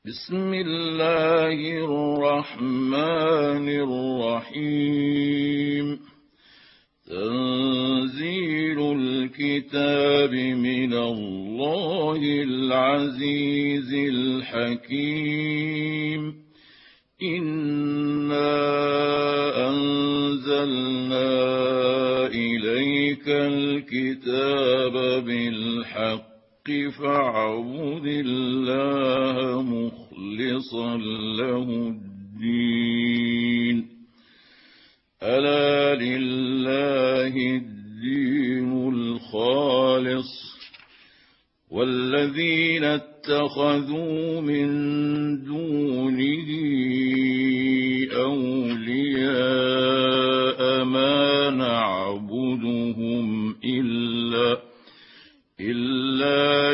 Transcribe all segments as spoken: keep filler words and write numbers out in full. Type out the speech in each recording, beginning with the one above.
بسم الله الرحمن الرحيم. تنزيل الكتاب من الله العزيز الحكيم. إنا أنزلنا إليك الكتاب بالحق فاعبد الله مخلصا له الدين. ألا لله الدين الخالص، والذين اتخذوا من دونه أولياء ما نعبدهم إلا إلا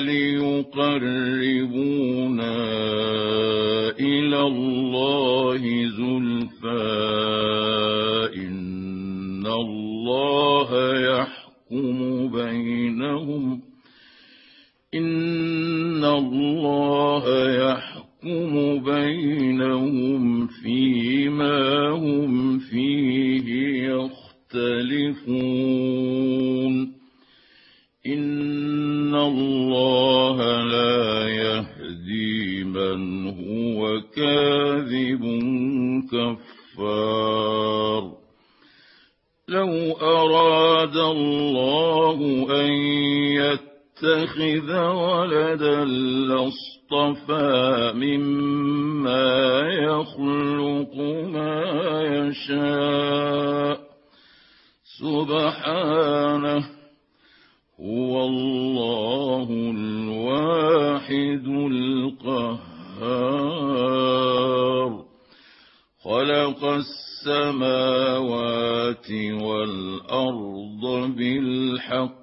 ليقربونا إلى الله زلفى إن الله يحكم بينهم إن الله يحكم بينهم فيما هم فيه يختلفون. إن الله لا يهدي من هو كاذب كفار. لو أراد الله أن يتخذ ولدا لاصطفى مما يخلق ما يشاء سبحانه، هو الله الواحد القهار. خلق السماوات والأرض بالحق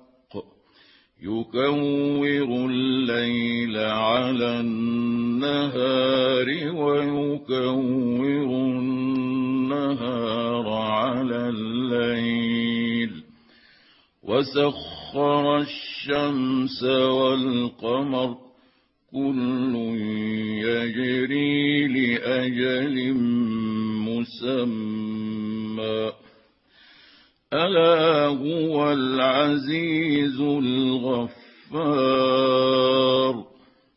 يكور الليل على النهار ويكور النهار على الليل، وسخر الشمس والقمر كل يجري لأجل مسمى. ألا هو العزيز الغفار.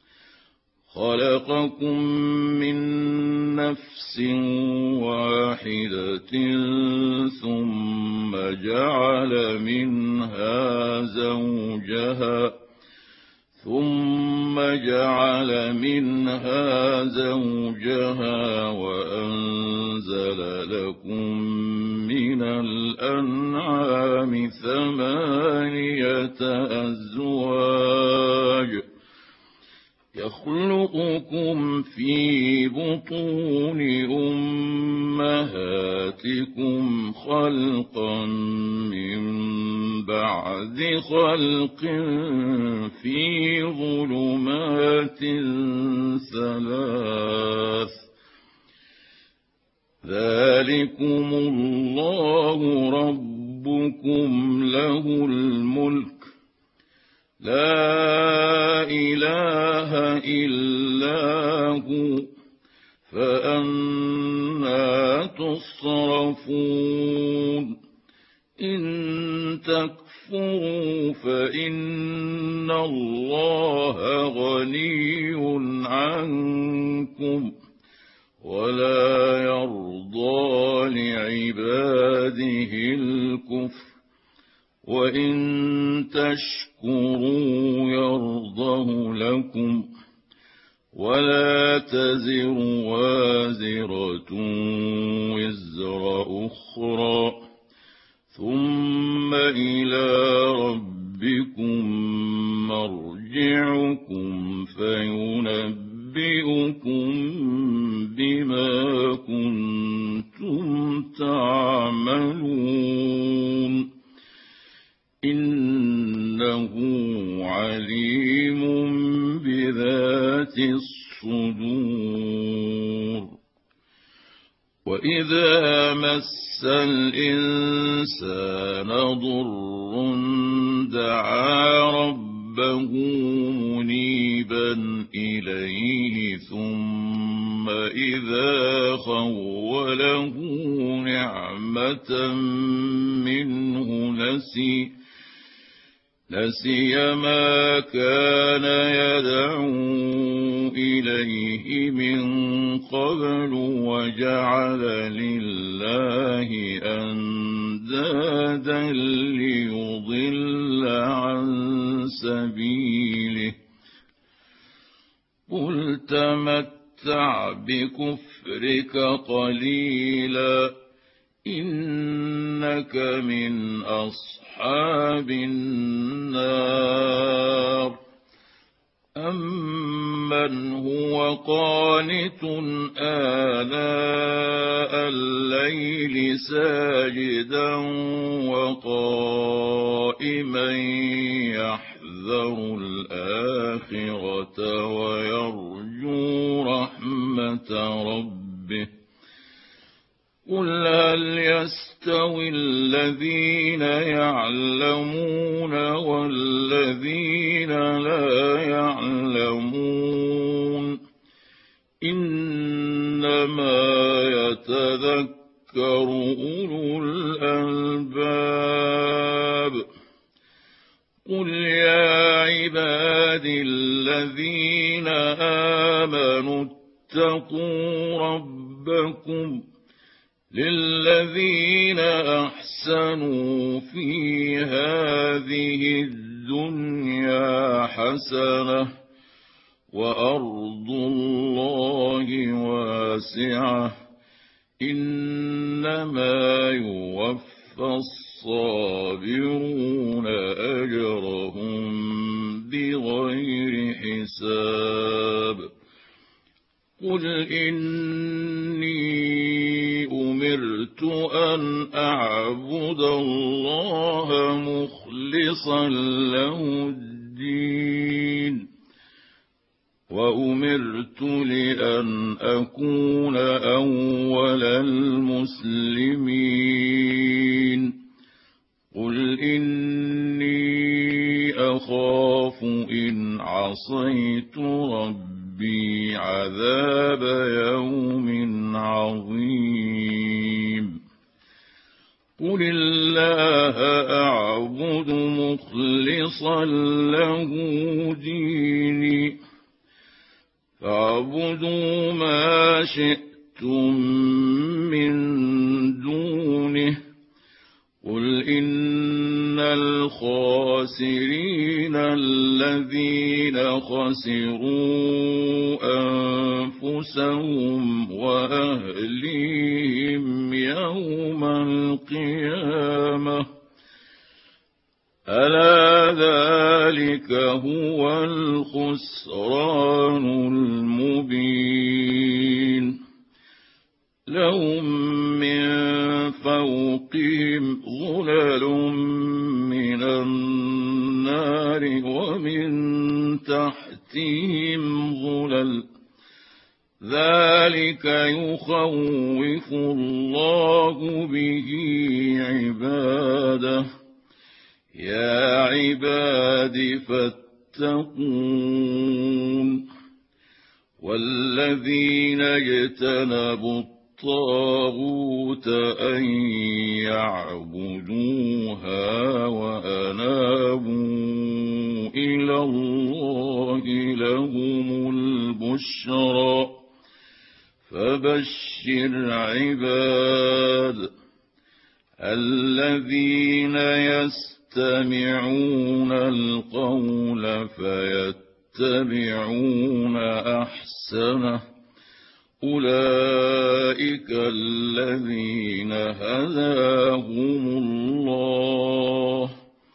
خلقكم من نفس واحدة ثم جعل منها زوجها ثم جعل منها زوجها وأنزل لكم من الأنعام ثمانية أزواج يخلقكم في بطون أمهاتكم خلقا من بعد خلق في ظلمات ثلاث. ذلكم الله ربكم له الملك لا إله إلا هو فأنى تصرفون. إن تكفروا فإن الله غني عنكم ولا يرضى لعباده الكفر، وإن تشكروا يرضه لكم ولا تزر وازرة وزر أخرى، ثم إلى ربكم مرجعكم فينبئكم بما كنتم تعملون. إنه عليم بذات الصدور. وإذا مس الإنسان ضر دعا ربه منيبا حبيبا إليه ثم إذا خوله نعمة منه نسي نسي ما كان يدعو إليه من قبل وجعل لله أندادا ليضل عن سبيله قل تمتع بكفرك قليلا إنك من أصحاب النار أمن هو قانت آناء الليل ساجدا وقائما يحذر الآخرة ويرجو رحمة ربه قل هل يستوي الذين يعلمون والذين لا يعلمون إنما يتذكر أولو الألباب قل يا عبادي الذين آمنوا اتقوا ربكم للذين أحسنوا في هذه الدنيا حسنة وأرض الله واسعة إنما يوفى الصابرون أجرهم بغير حساب قل إني أمرت أن أعبد الله مخلصا له الدين وأمرت لأن أكون أول المسلمين قل إني أخاف إن عصيت ربي عذاب يوم عظيم قل الله أعبد مخلصا له ديني فاعبدوا ما شئتم من دونه قل إن الخاسرين الذين خسروا أنفسهم وأهليهم يوم القيامة ألا ذلك هو الخسران المبين لهم من فوقهم ظلل من النار ومن تحتهم ظلل ذلك يخوف الله به عباده يا عباد فاتقون والذين اجتنبوا الطاغوت أن يعبدوها وأنابوا إلى الله لهم البشرى فبشر عباد الذين يستمعون القول فيتبعون أحسنه أولئك الذين هداهم الله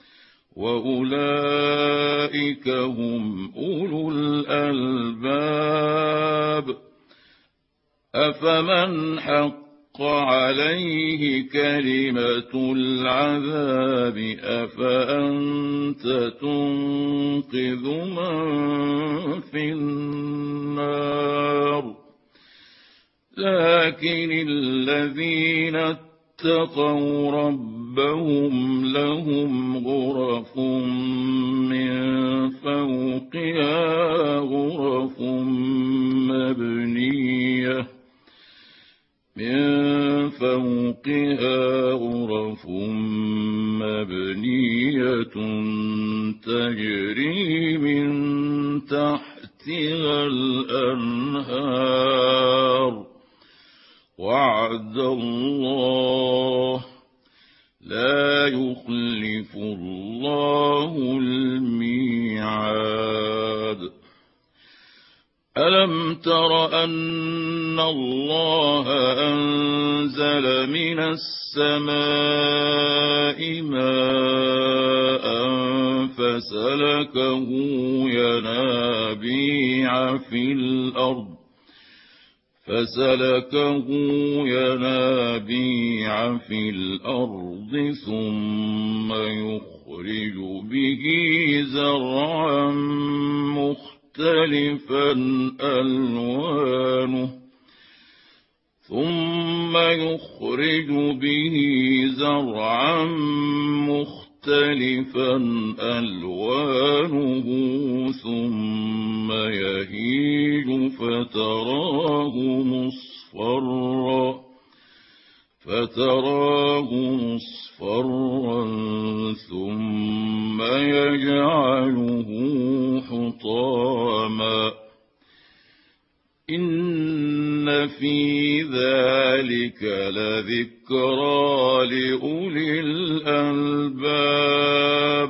وأولئك هم أولو الألباب أفمن حق عليه كلمة العذاب أفأنت تنقذ من في النار لكن الذين اتقوا ربهم لهم غرف من فوقها غرف مبنية من فوقها غرف مبنية تجري من تحتها الأنهار وعد الله لا يخلف الله الميعاد ألم تر أن الله أنزل من السماء ماء فسلكه ينابيع في الأرض فسلكه ينابيع في الأرض ثم يخرج به زرعا مختلفا ألوانه ثم يخرج به زرعا مختلفا ألوانه ثم يهيج فتراه مصفرا فتراه مصفرا ثم يجعله حطاما إن في ذلك لذكرى لأولي الألباب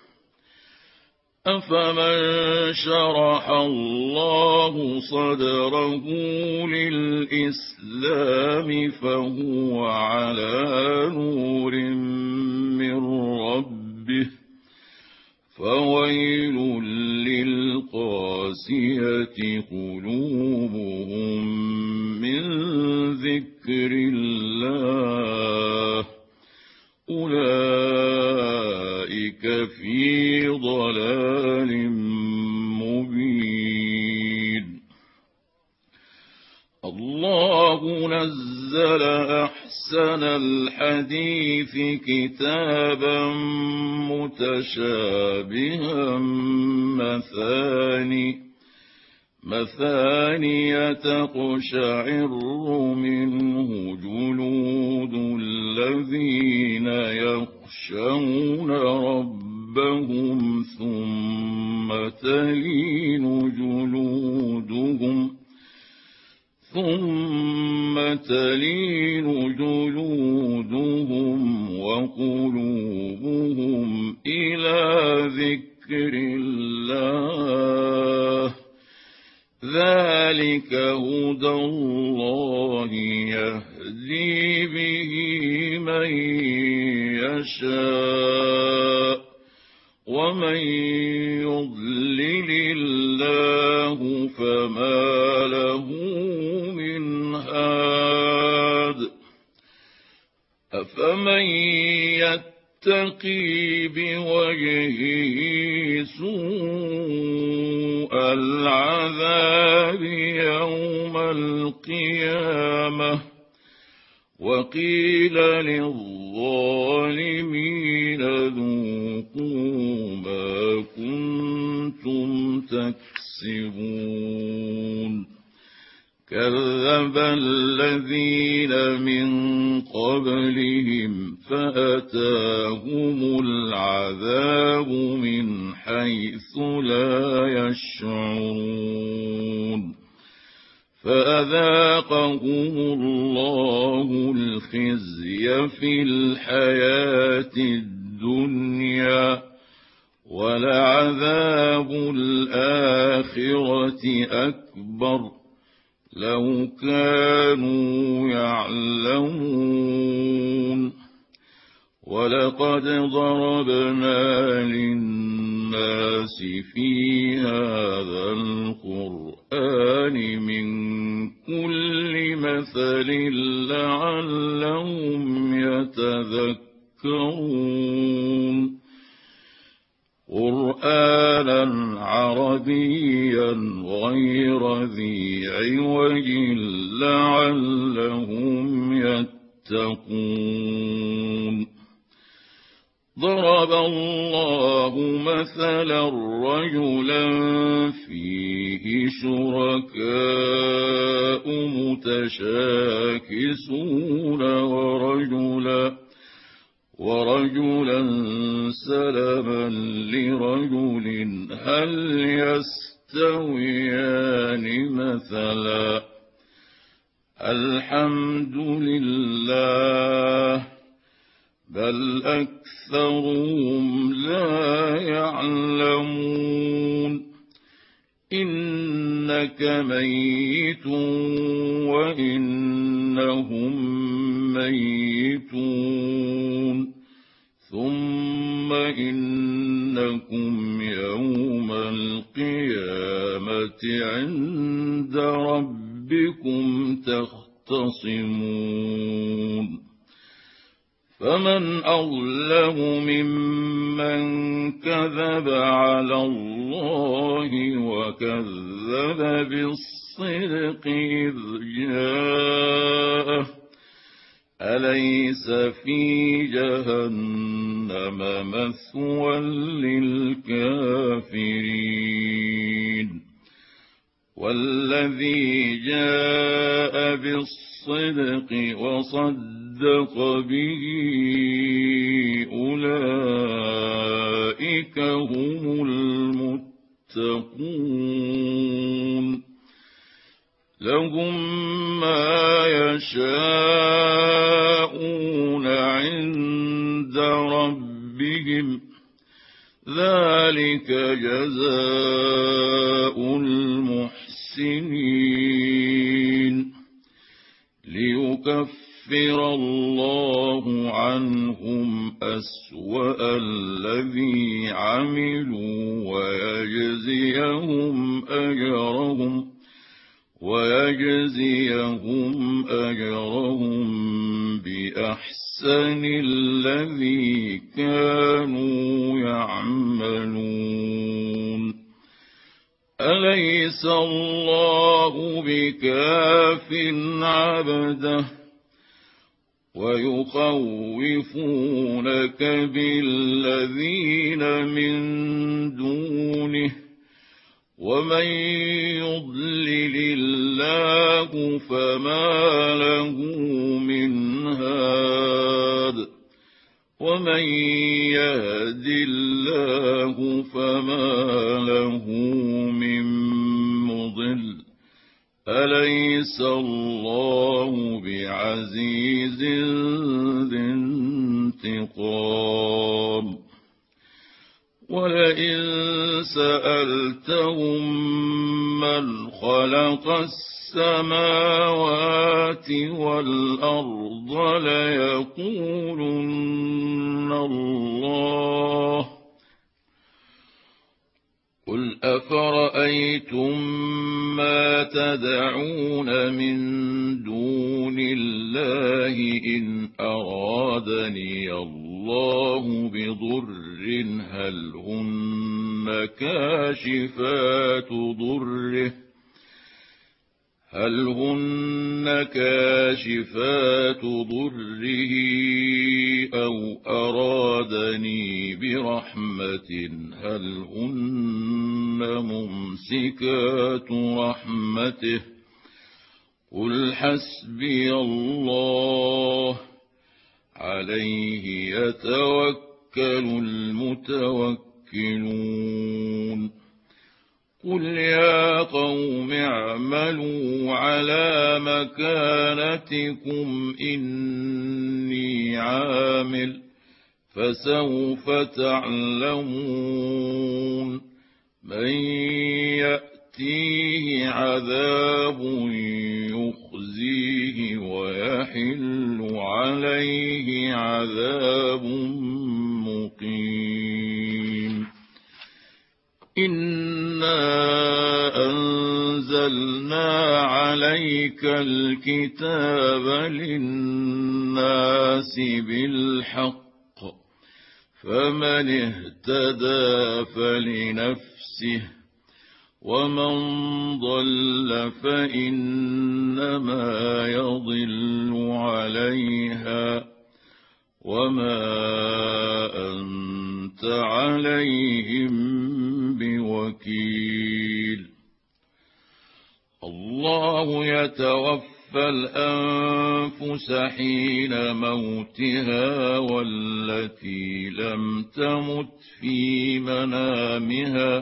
أفمن شرح الله صدره للإسلام فهو على نور من ربه فويل للقاسية قلوبهم من ذكر الله أولئك في ضلال مبين الله نزل أحسن الحديث كتابا متشابها مثاني مثانية تقشعر منه جلود الذين يخشون ربهم ثم تلين جلودهم ثم تلين جلودهم وقلوبهم إلى ذكر الله ذلك هدى الله يهدي به من يشاء ومن يضلل الله فما له من هاد أفمن يتقي بوجهه سوء العذاب يوم القيامة وقيل للظالمين ذوقوا ما كنتم تكسبون كذب الذين من قبلهم فأتاهم العذاب من حيث لا يشعرون فأذاقهم الله الخزي في الحياة الدنيا ولعذاب الآخرة أكبر لو كانوا يعلمون ولقد ضربنا للناس في هذا القرآن من كل مثل لعلهم يتذكرون قرآنا عربيا غير ذي عوج لعلهم يتقون ضرب الله مثلا رجلا فيه شركاء متشاكسون ورجلا ورجلا سلما لرجل هل يستويان مثلا الحمد لله بل أكثرهم لا يعلمون إنك ميت وإنهم ميتون ثم إنكم يوم القيامة عند ربكم تختصمون فمن أظلم ممن كذب على الله وكذب بالصدق إذ جاءه أليس في جهنم مثوى للكافرين والذي جاء بالصدق وصدق به أولئك هم المتقون لهم ما يشاءون عند ربهم ذلك جزاء المحسنين ليكفر الله عنهم أسوأ الذي عملوا ويجزيهم أجرهم ويجزيهم أجرهم بأحسن الذي كانوا يعملون أليس الله بكاف عبده ويخوفونك بالذين من دونه ومن يضلل الله فما له من هاد ومن يهد الله فما له من مضل أليس الله بعزيز ذي انتقام ولئن سألتهم من خلق السماوات والأرض ليقولن الله قل أفرأيتم ما تدعون من دون الله إن أرادني الله بضر هل هن كاشفات ضره هل هن كاشفات ضره أو أرادني برحمة هل هن ممسكات رحمته قل حسبي الله عليه يتوكل المتوكلون قل يا قوم اعملوا على مكانتكم إني عامل فسوف تعلمون من يأتيه عذاب يخزيه ويحل عليه عذاب مقيم إنا أنزلنا عليك الكتاب للناس بالحق فمن اهتدى فلنفسه ومن ضل فإنما يضل عليها وما أنت عليهم بوكيل. الله يتوفى الأنفس حين موتها والتي لم تمت في منامها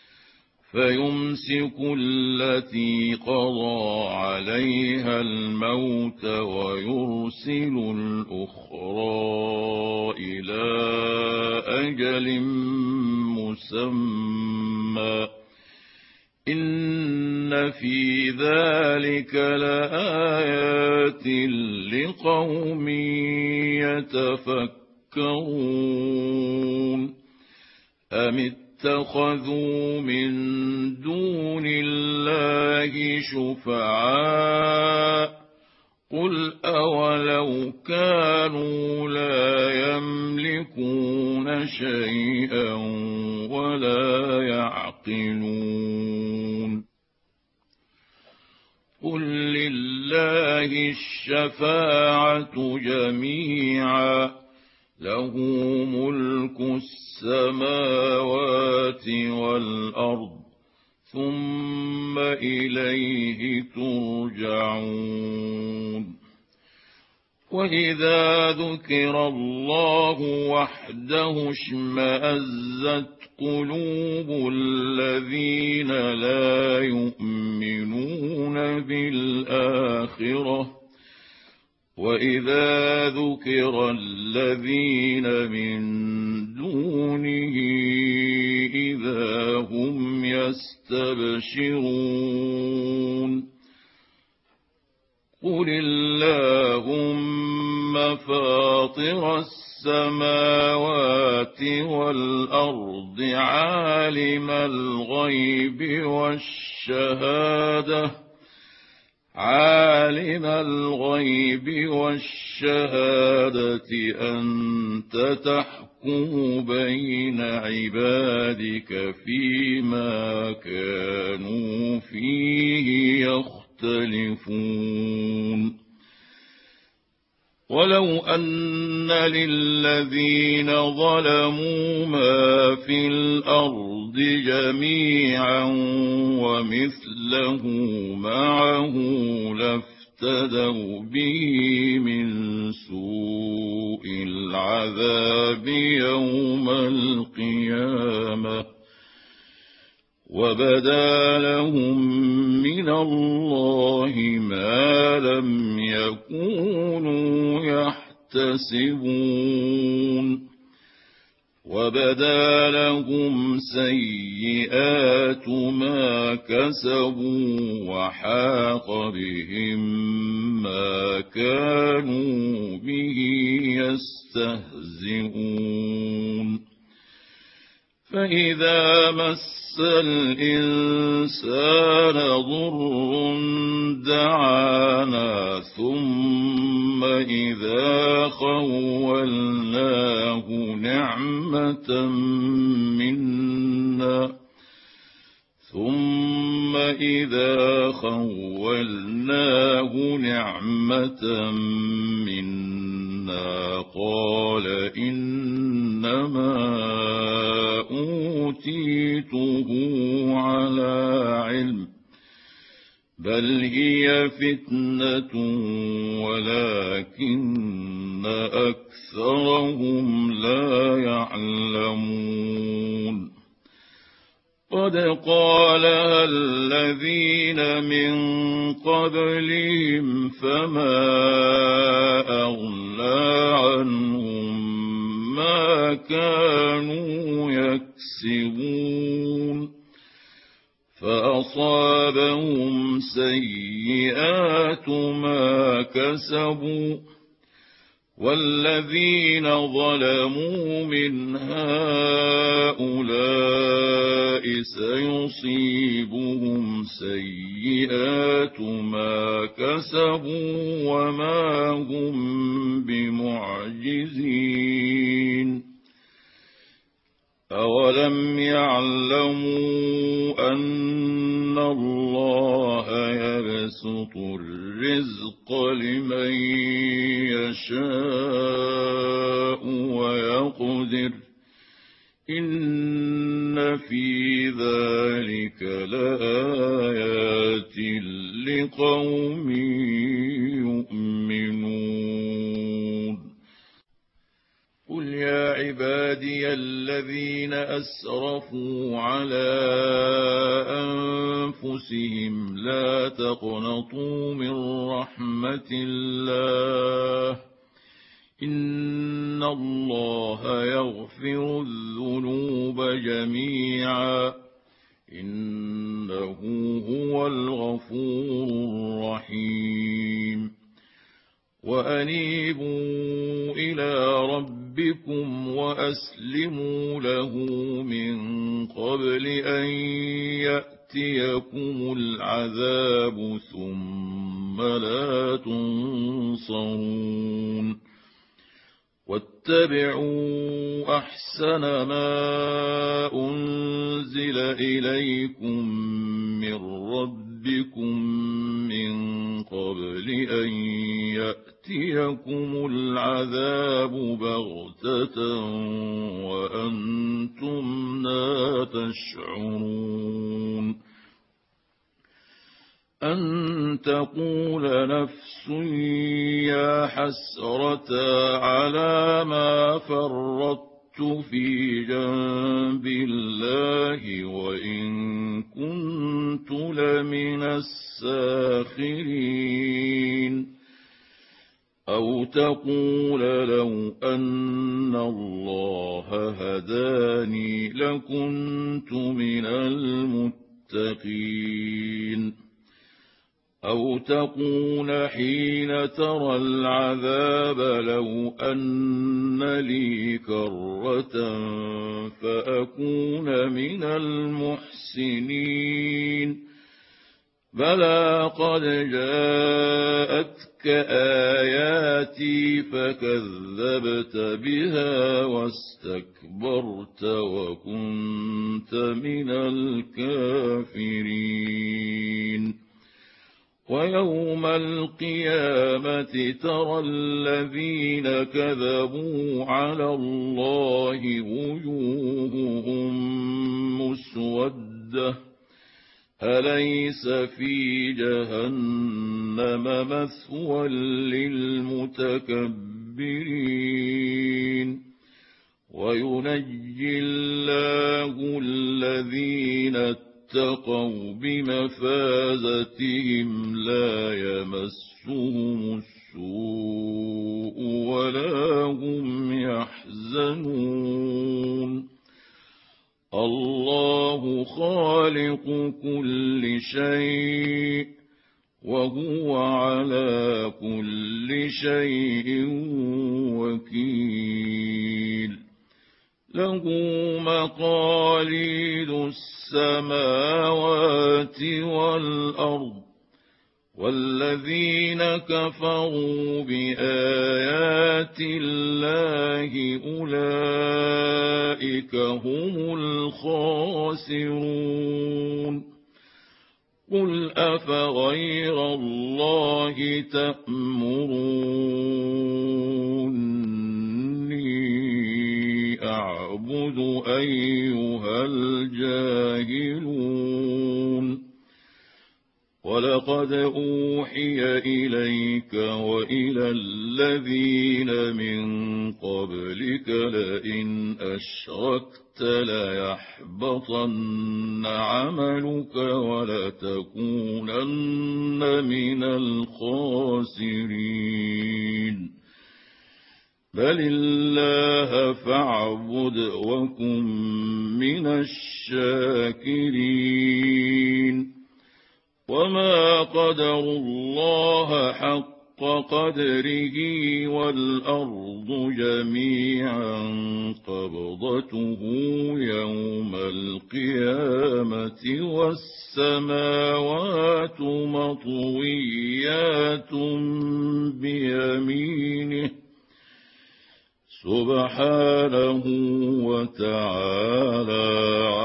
فيمسك التي قضى عليها الموت ويرسل الأخرى إلى أجل مسمى إن في ذلك لآيات لقوم يتفكرون. أم اتخذوا من دون الله شفعاء قل أولو كانوا لا يملكون شيئا ولا يعقلون. قل لله الشفاعة جميعا له ملك السماوات والأرض ثم إليه ترجعون. وإذا ذكر الله وحده اشمأزت قلوب الذين لا يؤمنون بالآخرة وإذا ذكر الذين من دونه إذا هم يستبشرون. قل اللهم فاطر السماوات والأرض عالم الغيب والشهادة عالم الغيب والشهادة أنت تحكم بين عبادك فيما كانوا فيه يختلفون. ولو أن للذين ظلموا ما في الأرض جميعا ومثله معه لافتدوا به من سوء العذاب يوم القيامة وبدا لهم من الله ما لم يكونوا يحتسبون. وبدا لهم سيئات ما كسبوا وحاق بهم ما كانوا به يستهزئون. فإذا مس الإنسان ضر دعانا ثم إذا خولناه نعمة منا ثم إذا خولناه نعمة منا قال إنما أوتيته على علم بل هي فتنة ولكن أكثرهم لا يعلمون. قد قالها الذين من قبلهم فما أغنى عنهم ما كانوا يكسبون فأصابهم سيئات ما كسبوا والذين ظلموا من هؤلاء سيصيبهم سيئات ما كسبوا وما هم بمعجزين. أولم يعلموا أن الله يبسط الرزق لمن يشاء إن في ذلك لآيات لقوم يؤمنون قل يا عبادي الذين أسرفوا على أنفسهم لا تقنطوا من رحمة الله إن الله يغفر الذنوب جميعا إنه هو الغفور الرحيم وأنيبوا إلى ربكم وأسلموا له من قبل أن يأتيكم العذاب ثم لا تنصرون واتبعوا أحسن ما أنزل إليكم من ربكم من قبل أن يأتيكم العذاب بغتة وأنتم لا تشعرون أن تقول نفس يا حسرة على ما فرطت في جنب الله وإن كنت لمن الساخرين أو تقول لو أن الله هداني لكنت من المتقين أو تقول حين ترى العذاب لو أن لي كرة فأكون من المحسنين بلى قد جاءتك آياتي فكذبت بها واستكبرت وكنت من الكافرين ويوم القيامة ترى الذين كذبوا على الله وجوههم مسودة أليس في جهنم مثوى للمتكبرين وينجي الله الذين اتقوا بمفازتهم لا يمسهم السوء ولا هم يحزنون الله خالق كل شيء وهو على كل شيء وكيل له مقاليد السماوات والأرض والذين كفروا بآيات الله أولئك هم الخاسرون قل أفغير الله تأمروني أعبد أيها الجاهلون ولقد أوحي إليك وإلى الذين من قبلك لئن أشركت ليحبطن عملك ولتكونن من الخاسرين بل الله فاعبد وكن من الشاكرين وما قدروا الله حق قدره والأرض جميعا قبضته يوم القيامة والسماوات مطويات بيمينه سبحانه وتعالى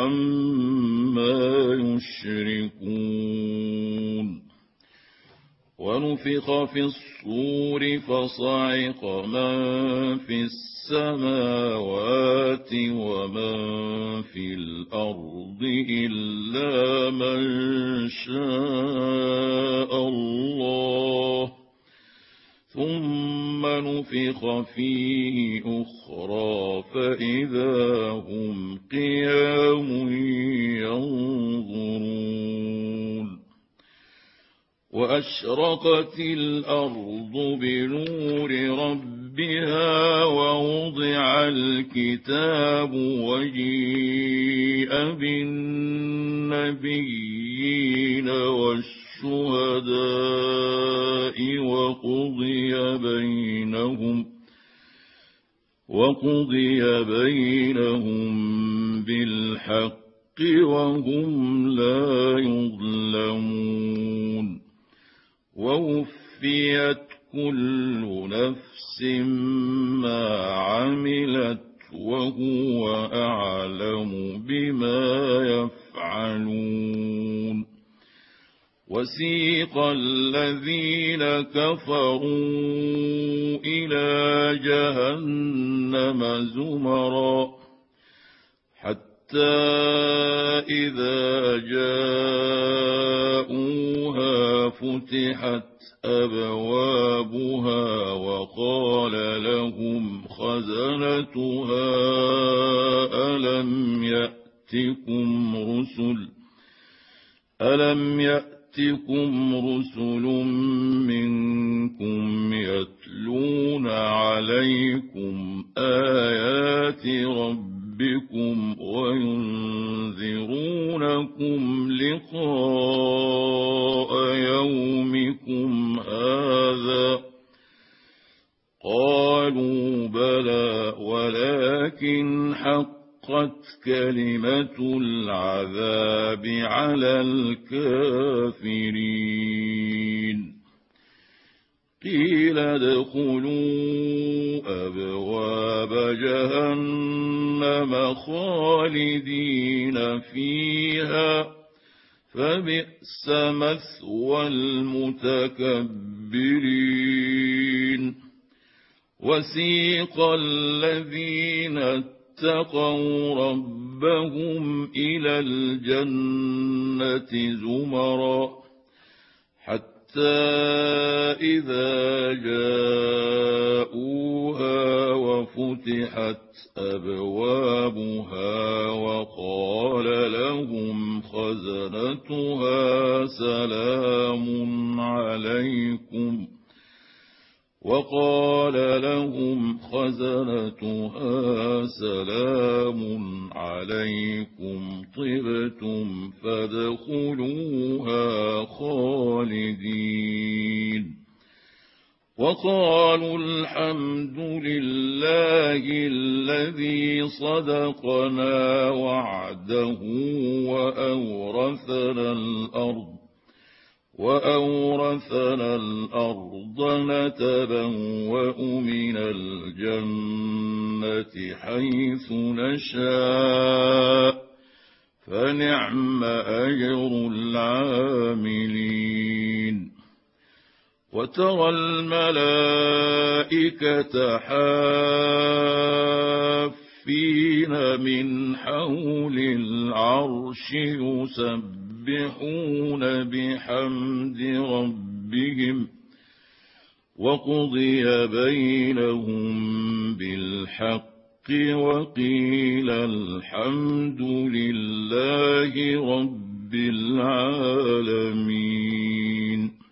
عما يشركون ونفخ في الصور فصعق من في السماوات ومن في الأرض إلا من شاء الله، ثم نفخ فيه أخرى فإذا هم قيام ينظرون. وأشرقت الأرض بنور ربها ووضع الكتاب وجيء بالنبيين والشهداء وقضي بينهم وقضي بينهم بالحق وهم لا يظلمون. ووفيت كل نفس ما عملت وهو أعلم بما يفعلون. وسيق الذين كفروا إلى جهنم زمرا حتى إذا جاءوها فتحت أبوابها وقال لهم خزنتها ألم يأتكم رسل ألم يأتكم رسل منكم يتلون عليكم آيات ربكم وينذرونكم لقاء يومكم هذا؟ قالوا بلى ولكن حقت كلمة العذاب على الكافرين. قيل ادخلوا أبواب جهنم خالدين فيها فبئس مثوى المتكبرين. وسيق الذين اتقوا ربهم إلى الجنة زمرا حتى إذا جاءوها وفتحت أبوابها وقال لهم خزنتها سلام عليكم وقال لهم خزنتها سلام عليكم طبتم فادخلوها خالدين. وقالوا الحمد لله الذي صدقنا وعده وأورثنا الأرض وأورثنا الأرض نتبوأ من الجنة حيث نشاء فنعم أجر العاملين. وترى الملائكة حافين من حول العرش يسبحون بحمد ربهم وقضي بينهم بالحق وقيل الحمد لله رب العالمين.